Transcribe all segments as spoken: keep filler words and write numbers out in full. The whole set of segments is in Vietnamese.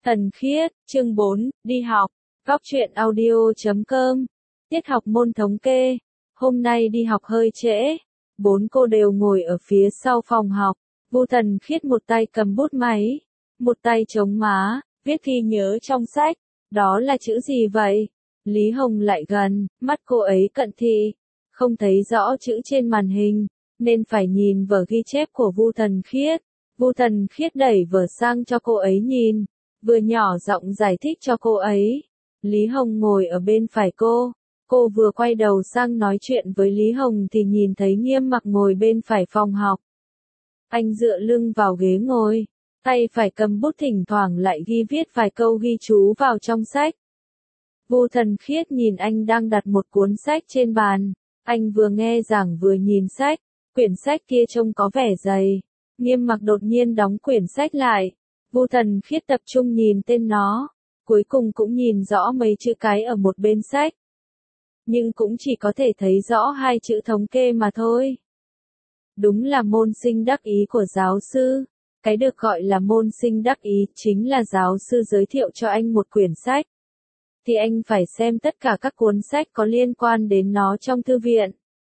Thần Khiết, chương bốn, đi học. Góc truyện audio chấm com. Tiết học môn thống kê. Hôm nay đi học hơi trễ. Bốn cô đều ngồi ở phía sau phòng học. Vu Thần Khiết một tay cầm bút máy, một tay chống má, viết ghi nhớ trong sách. Đó là chữ gì vậy? Lý Hồng lại gần, mắt cô ấy cận thị, không thấy rõ chữ trên màn hình, nên phải nhìn vở ghi chép của Vu Thần Khiết. Vu Thần Khiết đẩy vở sang cho cô ấy nhìn, vừa nhỏ giọng giải thích cho cô ấy. Lý Hồng ngồi ở bên phải cô, cô vừa quay đầu sang nói chuyện với Lý Hồng thì nhìn thấy Nghiêm Mặc ngồi bên phải phòng học. Anh dựa lưng vào ghế ngồi, tay phải cầm bút thỉnh thoảng lại ghi viết vài câu ghi chú vào trong sách. Vu Thần Khiết nhìn anh đang đặt một cuốn sách trên bàn, anh vừa nghe giảng vừa nhìn sách, quyển sách kia trông có vẻ dày. Nghiêm Mặc đột nhiên đóng quyển sách lại, Vu Thần Khiết tập trung nhìn tên nó, cuối cùng cũng nhìn rõ mấy chữ cái ở một bên sách. Nhưng cũng chỉ có thể thấy rõ hai chữ thống kê mà thôi. Đúng là môn sinh đắc ý của giáo sư. Cái được gọi là môn sinh đắc ý chính là giáo sư giới thiệu cho anh một quyển sách, thì anh phải xem tất cả các cuốn sách có liên quan đến nó trong thư viện.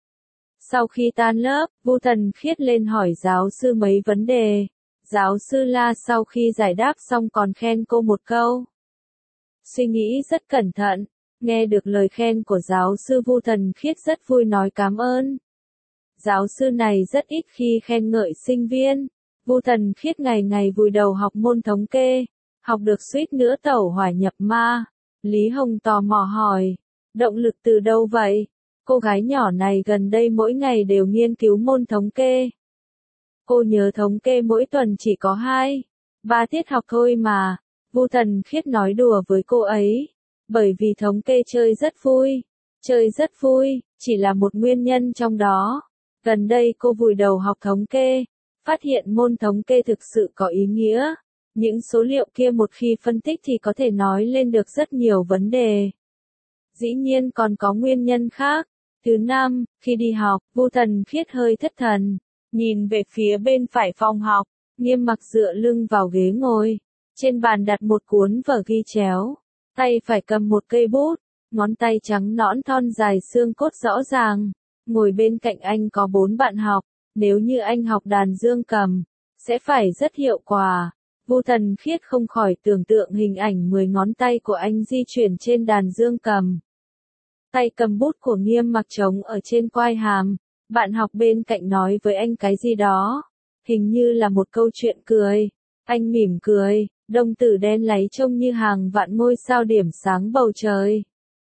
Sau khi tan lớp, Vu Thần Khiết lên hỏi giáo sư mấy vấn đề. Giáo sư La sau khi giải đáp xong còn khen cô một câu. Suy nghĩ rất cẩn thận, nghe được lời khen của giáo sư Vu Thần Khiết rất vui nói cảm ơn. Giáo sư này rất ít khi khen ngợi sinh viên. Vu Thần Khiết ngày ngày vùi đầu học môn thống kê, học được suýt nữa tẩu hỏa nhập ma. Lý Hồng tò mò hỏi, động lực từ đâu vậy? Cô gái nhỏ này gần đây mỗi ngày đều nghiên cứu môn thống kê. Cô nhớ thống kê mỗi tuần chỉ có hai, ba tiết học thôi mà. Vu Thần Khiết nói đùa với cô ấy, bởi vì thống kê chơi rất vui, chơi rất vui, chỉ là một nguyên nhân trong đó. Gần đây cô vùi đầu học thống kê, phát hiện môn thống kê thực sự có ý nghĩa. Những số liệu kia một khi phân tích thì có thể nói lên được rất nhiều vấn đề. Dĩ nhiên còn có nguyên nhân khác. Thứ năm, khi đi học, Vu Thần Khiết hơi thất thần, nhìn về phía bên phải phòng học, Nghiêm Mặc dựa lưng vào ghế ngồi, trên bàn đặt một cuốn vở ghi chéo, tay phải cầm một cây bút, ngón tay trắng nõn thon dài xương cốt rõ ràng. Ngồi bên cạnh anh có bốn bạn học, nếu như anh học đàn dương cầm, sẽ phải rất hiệu quả. Vu Thần Khiết không khỏi tưởng tượng hình ảnh mười ngón tay của anh di chuyển trên đàn dương cầm. Tay cầm bút của Nghiêm Mặc trống ở trên quai hàm, bạn học bên cạnh nói với anh cái gì đó, hình như là một câu chuyện cười. Anh mỉm cười, đồng tử đen láy trông như hàng vạn ngôi sao điểm sáng bầu trời.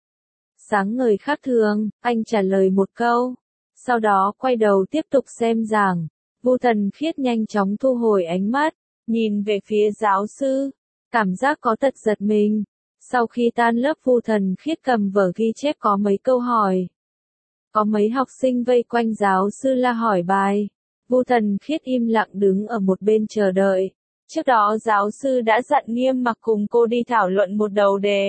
Sáng ngời khác thường, anh trả lời một câu, sau đó quay đầu tiếp tục xem giảng. Vu Thần Khiết nhanh chóng thu hồi ánh mắt, nhìn về phía giáo sư, cảm giác có tật giật mình. Sau khi tan lớp, Vu Thần Khiết cầm vở ghi chép có mấy câu hỏi. Có mấy học sinh vây quanh giáo sư La hỏi bài. Vu Thần Khiết im lặng đứng ở một bên chờ đợi. Trước đó giáo sư đã dặn Nghiêm Mặc cùng cô đi thảo luận một đầu đề,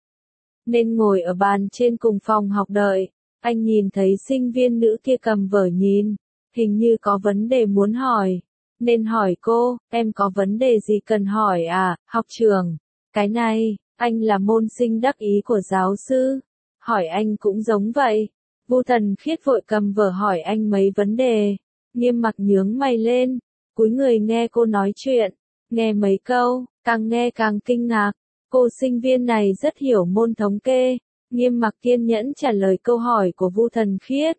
nên ngồi ở bàn trên cùng phòng học đợi. Anh nhìn thấy sinh viên nữ kia cầm vở nhìn, hình như có vấn đề muốn hỏi, nên hỏi cô, em có vấn đề gì cần hỏi à, học trưởng? Cái này, anh là môn sinh đắc ý của giáo sư, hỏi anh cũng giống vậy. Vu Thần Khiết vội cầm vở hỏi anh mấy vấn đề. Nghiêm Mặc nhướng mày lên, cúi người nghe cô nói chuyện, nghe mấy câu, càng nghe càng kinh ngạc. Cô sinh viên này rất hiểu môn thống kê. Nghiêm Mặc kiên nhẫn trả lời câu hỏi của Vu Thần Khiết.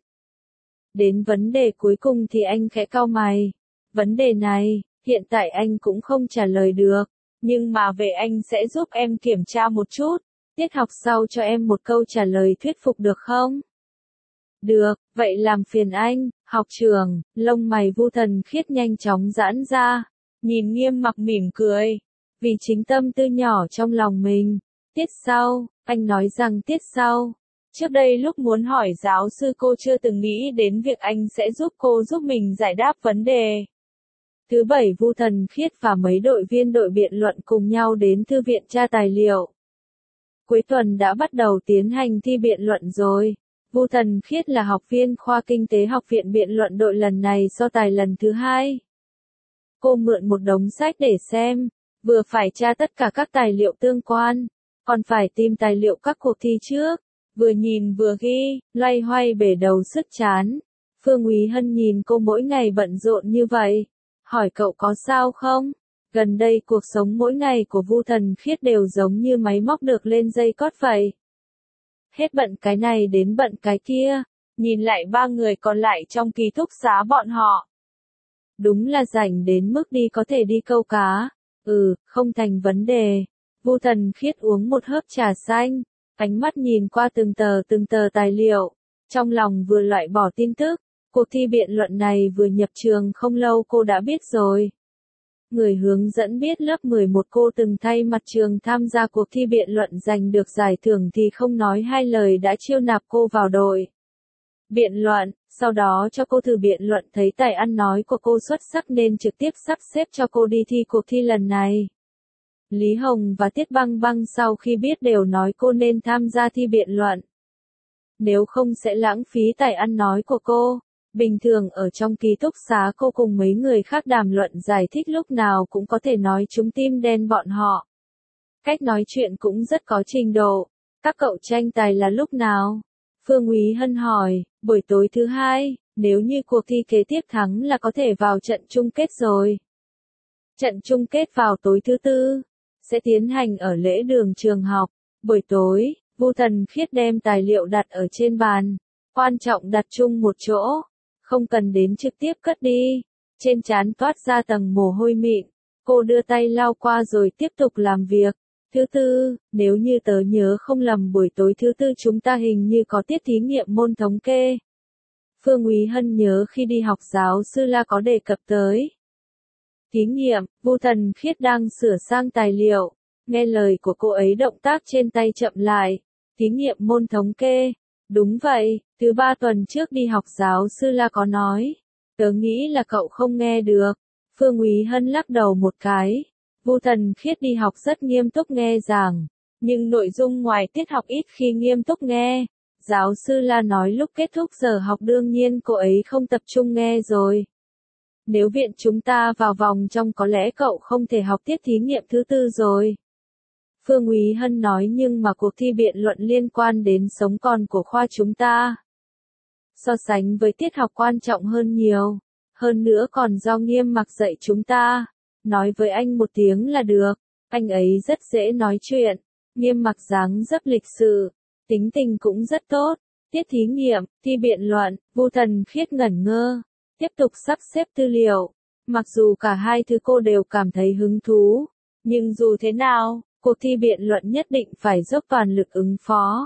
Đến vấn đề cuối cùng thì anh khẽ cau mày. Vấn đề này, hiện tại anh cũng không trả lời được, nhưng mà về anh sẽ giúp em kiểm tra một chút. Tiết học sau cho em một câu trả lời thuyết phục được không? Được, vậy làm phiền anh, học trưởng. Lông mày Vu Thần Khiết nhanh chóng giãn ra, nhìn Nghiêm Mặc mỉm cười, vì chính tâm tư nhỏ trong lòng mình. Tiết sau, anh nói rằng tiết sau. Trước đây lúc muốn hỏi giáo sư cô chưa từng nghĩ đến việc anh sẽ giúp cô giúp mình giải đáp vấn đề. Thứ bảy, Vu Thần Khiết và mấy đội viên đội biện luận cùng nhau đến thư viện tra tài liệu. Cuối tuần đã bắt đầu tiến hành thi biện luận rồi. Vu Thần Khiết là học viên khoa kinh tế học viện biện luận đội lần này so tài lần thứ hai. Cô mượn một đống sách để xem, vừa phải tra tất cả các tài liệu tương quan, còn phải tìm tài liệu các cuộc thi trước, vừa nhìn vừa ghi, loay hoay bể đầu sứt chán. Phương Úy Hân nhìn cô mỗi ngày bận rộn như vậy, hỏi cậu có sao không? Gần đây cuộc sống mỗi ngày của Vu Thần Khiết đều giống như máy móc được lên dây cót vậy. Hết bận cái này đến bận cái kia, nhìn lại ba người còn lại trong ký túc xá bọn họ. Đúng là rảnh đến mức đi có thể đi câu cá. Ừ, không thành vấn đề. Vu Thần Khiết uống một hớp trà xanh, ánh mắt nhìn qua từng tờ từng tờ tài liệu, trong lòng vừa loại bỏ tin tức, cuộc thi biện luận này vừa nhập trường không lâu cô đã biết rồi. Người hướng dẫn biết lớp mười một cô từng thay mặt trường tham gia cuộc thi biện luận giành được giải thưởng thì không nói hai lời đã chiêu nạp cô vào đội biện luận, sau đó cho cô thử biện luận thấy tài ăn nói của cô xuất sắc nên trực tiếp sắp xếp cho cô đi thi cuộc thi lần này. Lý Hồng và Tiết Băng Băng sau khi biết đều nói cô nên tham gia thi biện luận. Nếu không sẽ lãng phí tài ăn nói của cô. Bình thường ở trong ký túc xá cô cùng mấy người khác đàm luận giải thích lúc nào cũng có thể nói trúng tim đen bọn họ. Cách nói chuyện cũng rất có trình độ. Các cậu tranh tài là lúc nào? Phương Úy Hân hỏi, buổi tối thứ hai, nếu như cuộc thi kế tiếp thắng là có thể vào trận chung kết rồi. Trận chung kết vào tối thứ tư, sẽ tiến hành ở lễ đường trường học. Buổi tối, Vu Thần Khiết đem tài liệu đặt ở trên bàn, quan trọng đặt chung một chỗ, không cần đến trực tiếp cất đi. Trên trán toát ra tầng mồ hôi mịn, cô đưa tay lau qua rồi tiếp tục làm việc. Thứ tư, nếu như tớ nhớ không lầm buổi tối thứ tư chúng ta hình như có tiết thí nghiệm môn thống kê. Phương Úy Hân nhớ khi đi học giáo sư La có đề cập tới thí nghiệm. Vu Thần Khiết đang sửa sang tài liệu, nghe lời của cô ấy động tác trên tay chậm lại. Thí nghiệm môn thống kê. Đúng vậy, thứ ba tuần trước đi học giáo sư La có nói. Tớ nghĩ là cậu không nghe được. Phương Úy Hân lắc đầu một cái. Vu Thần Khiết đi học rất nghiêm túc nghe giảng, nhưng nội dung ngoài tiết học ít khi nghiêm túc nghe. Giáo sư La nói lúc kết thúc giờ học đương nhiên cô ấy không tập trung nghe rồi. Nếu viện chúng ta vào vòng trong có lẽ cậu không thể học tiết thí nghiệm thứ tư rồi. Phương Úy Hân nói nhưng mà cuộc thi biện luận liên quan đến sống còn của khoa chúng ta. So sánh với tiết học quan trọng hơn nhiều, hơn nữa còn do Nghiêm Mặc dạy chúng ta. Nói với anh một tiếng là được, anh ấy rất dễ nói chuyện, Nghiêm Mặc dáng dấp lịch sự, tính tình cũng rất tốt. Tiết thí nghiệm, thi biện luận, Vu Thần Khiết ngẩn ngơ, tiếp tục sắp xếp tư liệu. Mặc dù cả hai thứ cô đều cảm thấy hứng thú, nhưng dù thế nào, cuộc thi biện luận nhất định phải dốc toàn lực ứng phó.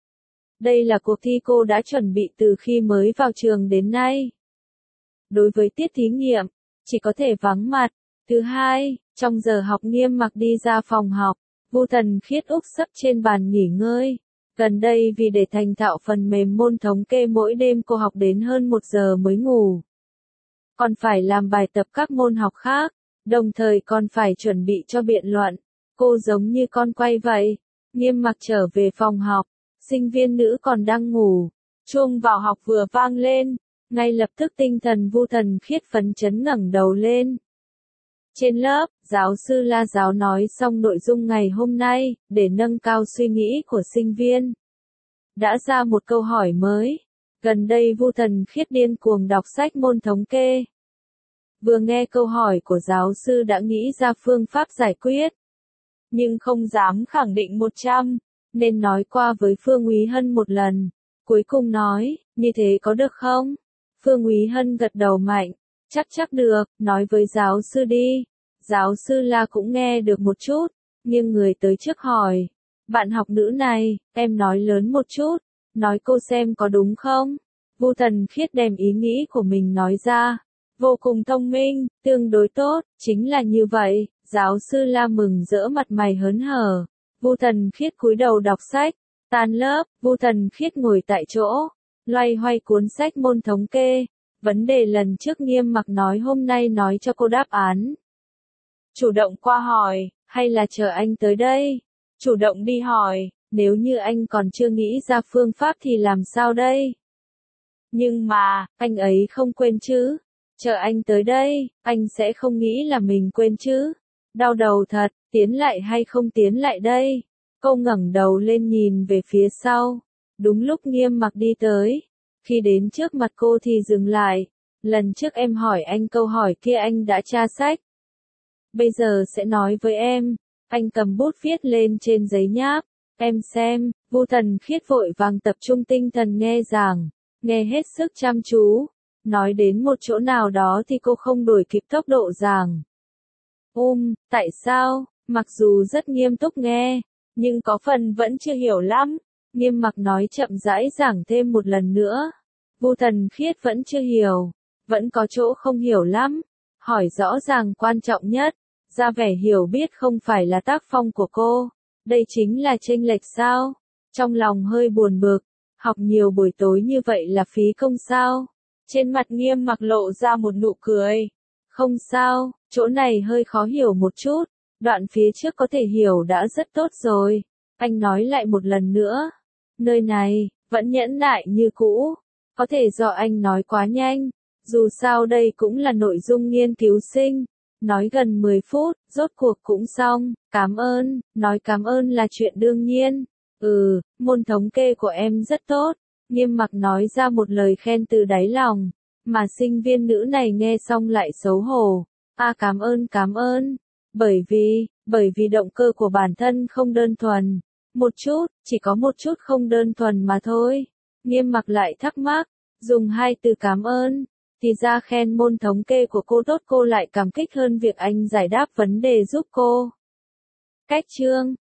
Đây là cuộc thi cô đã chuẩn bị từ khi mới vào trường đến nay. Đối với tiết thí nghiệm, chỉ có thể vắng mặt. Thứ hai, trong giờ học Nghiêm Mặc đi ra phòng học, Vu Thần Khiết úp sấp trên bàn nghỉ ngơi. Gần đây vì để thành thạo phần mềm môn thống kê mỗi đêm cô học đến hơn một giờ mới ngủ. Còn phải làm bài tập các môn học khác, đồng thời còn phải chuẩn bị cho biện luận. Cô giống như con quay vậy. Nghiêm Mặc trở về phòng học, sinh viên nữ còn đang ngủ. Chuông vào học vừa vang lên, ngay lập tức tinh thần Vu Thần Khiết phấn chấn ngẩng đầu lên. Trên lớp, giáo sư La giáo nói xong nội dung ngày hôm nay, để nâng cao suy nghĩ của sinh viên. Đã ra một câu hỏi mới. Gần đây Vu Thần Khiết điên cuồng đọc sách môn thống kê. Vừa nghe câu hỏi của giáo sư đã nghĩ ra phương pháp giải quyết. Nhưng không dám khẳng định một trăm, nên nói qua với Phương Úy Hân một lần. Cuối cùng nói, như thế có được không? Phương Úy Hân gật đầu mạnh. Chắc chắc được, nói với giáo sư đi. Giáo sư La cũng nghe được một chút, nhưng người tới trước hỏi. Bạn học nữ này, em nói lớn một chút, nói cô xem có đúng không? Vu Thần Khiết đem ý nghĩ của mình nói ra. Vô cùng thông minh, tương đối tốt, chính là như vậy. Giáo sư La mừng rỡ mặt mày hớn hở. Vu Thần Khiết cúi đầu đọc sách. Tan lớp, Vu Thần Khiết ngồi tại chỗ, loay hoay cuốn sách môn thống kê. Vấn đề lần trước Nghiêm Mặc nói hôm nay nói cho cô đáp án. Chủ động qua hỏi, hay là chờ anh tới đây? Chủ động đi hỏi, nếu như anh còn chưa nghĩ ra phương pháp thì làm sao đây? Nhưng mà, anh ấy không quên chứ? Chờ anh tới đây, anh sẽ không nghĩ là mình quên chứ? Đau đầu thật, tiến lại hay không tiến lại đây? Cô ngẩng đầu lên nhìn về phía sau. Đúng lúc Nghiêm Mặc đi tới. Khi đến trước mặt cô thì dừng lại. Lần trước em hỏi anh câu hỏi kia anh đã tra sách. Bây giờ sẽ nói với em. Anh cầm bút viết lên trên giấy nháp. Em xem, Vu Thần Khiết vội vàng tập trung tinh thần nghe giảng. Nghe hết sức chăm chú. Nói đến một chỗ nào đó thì cô không đuổi kịp tốc độ giảng. Um, tại sao? Mặc dù rất nghiêm túc nghe, nhưng có phần vẫn chưa hiểu lắm. Nghiêm Mặc nói chậm rãi giảng thêm một lần nữa. Vu Thần Khiết vẫn chưa hiểu, vẫn có chỗ không hiểu lắm. Hỏi rõ ràng quan trọng nhất, ra vẻ hiểu biết không phải là tác phong của cô. Đây chính là chênh lệch sao? Trong lòng hơi buồn bực, học nhiều buổi tối như vậy là phí công sao? Trên mặt Nghiêm Mặc lộ ra một nụ cười. Không sao, chỗ này hơi khó hiểu một chút, đoạn phía trước có thể hiểu đã rất tốt rồi. Anh nói lại một lần nữa. Nơi này, vẫn nhẫn nại như cũ. Có thể do anh nói quá nhanh. Dù sao đây cũng là nội dung nghiên cứu sinh. Nói gần mười phút, rốt cuộc cũng xong. Cảm ơn, nói cảm ơn là chuyện đương nhiên. Ừ, môn thống kê của em rất tốt. Nghiêm Mặc nói ra một lời khen từ đáy lòng. Mà sinh viên nữ này nghe xong lại xấu hổ. À cảm ơn cảm ơn. Bởi vì, bởi vì động cơ của bản thân không đơn thuần. Một chút, chỉ có một chút không đơn thuần mà thôi. Nghiêm Mặc lại thắc mắc, dùng hai từ cảm ơn. Thì ra khen môn thống kê của cô tốt cô lại cảm kích hơn việc anh giải đáp vấn đề giúp cô. Cách chương